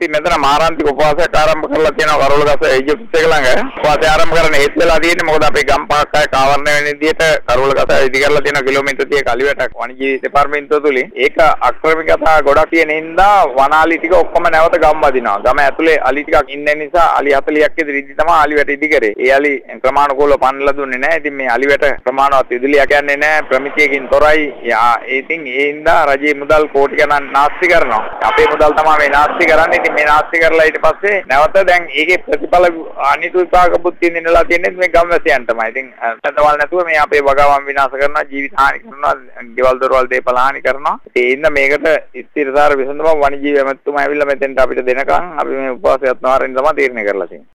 අපි මෙතන මාරාන්තික උපවාසයක් ආරම්භ කරලා තියෙනවා කරවලගස ඊජිප්තුවේ එක ළඟ. උපවාසය ආරම්භ කරන්න හේතු වෙලා තියෙන්නේ මොකද අපේ ගම් පහක් අය කාවරණය වෙන විදිහට කරවලගස ඉදි කරලා තියෙන කිලෝමීටර් 30ක අලිවැටක් වනජීවි දෙපාර්තමේන්තුව තුලින්. ඒක අක්‍රමිකතා ගොඩක් තියෙන හින්දා වනාලි ටික ඔක්කොම නැවත ගම් වදිනවා. ගම ඇතුලේ අලි ටිකක් ඉන්න නිසා අලි 40ක් ඉදිරිදි තමයි අලිවැට ඉදි කරේ. ඒ අලි ක්‍රමානුකූලව පන්නලා දුන්නේ නැහැ. ඉතින් මේ අලිවැට ප්‍රමාණවත් ඉදිලියක් යන්නේ නැහැ. ප්‍රමිතියකින් තොරයි. ඉතින් ඒ හින්දා රජයේ මුදල් කෝටි ගණන් නාස්ති කරනවා. අපේ මුදල් තමයි මේ නාස්ති කරන්නේ. ඉතින් මේ නාස්ති කරලා ඊට පස්සේ නැවත දැන් ඒකේ ප්‍රතිඵල අනිත් විපාක බුද්ධියෙන් ඉන්නලා තියෙන්නේ මේ ගම්වැසියන්ටමයි. ඉතින් සඳවල් නැතුව මේ අපේ වගාවන් විනාශ කරනවා, ජීවිත හානි කරනවා, ගෙවල් දොරවල් දේපල හානි කරනවා. ඒ හින්දා මේකට ස්ථිරසාර විසඳුමක් වනජීවි ඇමතුමා ඇවිල්ලා මෙතෙන්ට අපිට දෙනකන් අපි මේ උපවාසයත් නවාරින් තමයි තීරණය කරලා තියෙන්නේ.